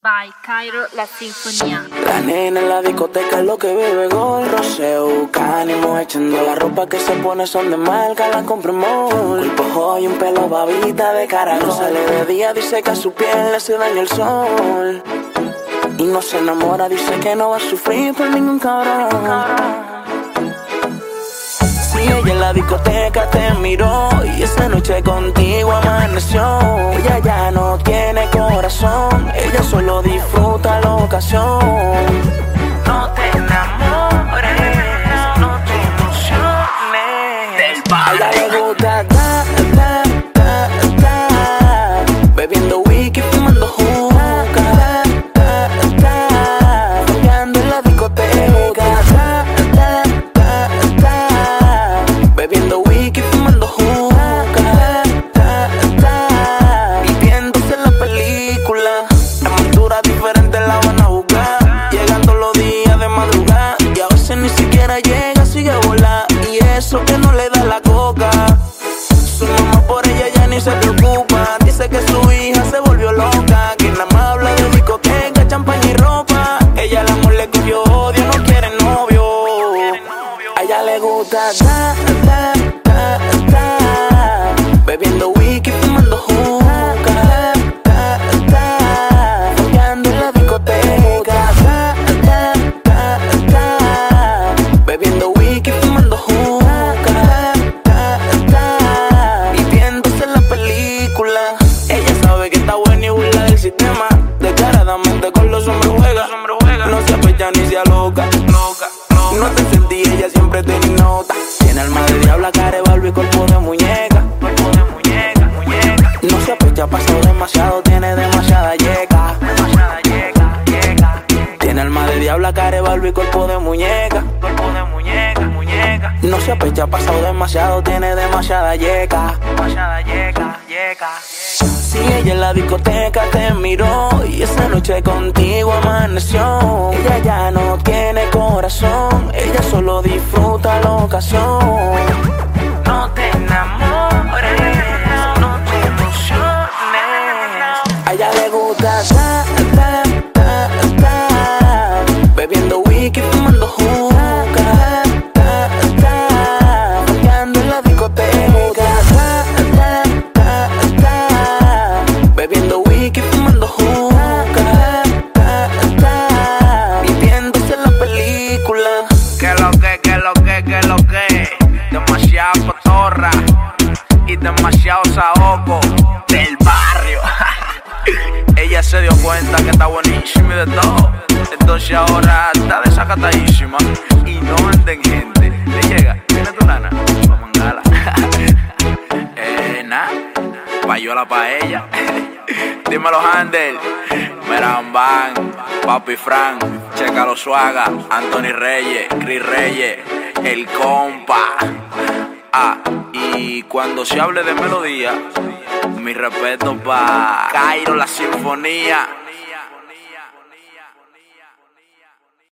By Cairo, la sinfonía. La nena en la discoteca es lo que bebe gol. Roseo, ánimo, echando la ropa que se pone son de marca, la compra en mall. Cuerpo joy, un pelo babita de caracol. No sale de día, dice que a su piel le hace daño el sol. Y no se enamora, dice que no va a sufrir por ningún cabrón. Si ella en la discoteca te miró y esa noche contigo amaneció, ella ya no tiene corazón, ella solo disfruta la ocasión. No te enamores, no te emociones del baile. A ella le gusta bebiendo whisky, fumando hookah, follando en la discoteca, bebiendo whisky, fumando hookah, viviéndose la película. En montura diferente la van a buscar, llegando los días de madrugada, y a veces ni siquiera llega, sigue a volar. Y eso que no le da la coca, su mamá por ella ya ni se preocupa. Dice que su hija se volvió loca, que nada más habla de discoteca, champaña y ropa. Ella al amor le cogió odio, no quiere novio. A ella le gusta bebiendo whisky, fumando hookah, follando en la discoteca, bebiendo whisky, fumando hookah, viviéndose la película. Ella sabe que está buena y burla del sistema, descaradamente con los hombres juega. No se apecha ni se aloca. No te sentí, ella siempre te nota. Tiene alma de diabla, cara de Barbie, cuerpo de muñeca. No se apecha, ha pasado demasiado, tiene demasiada yeca. Tiene alma de diabla, cara de Barbie, cuerpo de muñeca. No se apecha, ha pasado demasiado, tiene demasiada yeca. Si ella en la discoteca te miró y esa noche contigo amaneció, ella ya no tiene corazón, ella solo disfruta la ocasión. No te enamores, no te emociones. A ella le gusta bebiendo whisky, fumando hookah, follando en la discoteca, bebiendo whisky, fumando hookah, viviéndose la película. Que lo que, demasiado cotorra y demasiado saoco del barrio. Ella se dio cuenta que está buenísima y de todo, entonces ahora está desacatadísima y no anda en gente. Le llega, ¿tiene tu nana? Vamos a mandarla. Payola pa' ella. Dímelo, Handel, Merambán, Papi Fran, Checa los Suaga, Anthony Reyes, Chris Reyes, el compa. Y cuando se hable de melodía, mi respeto pa' Cairo, la sinfonía.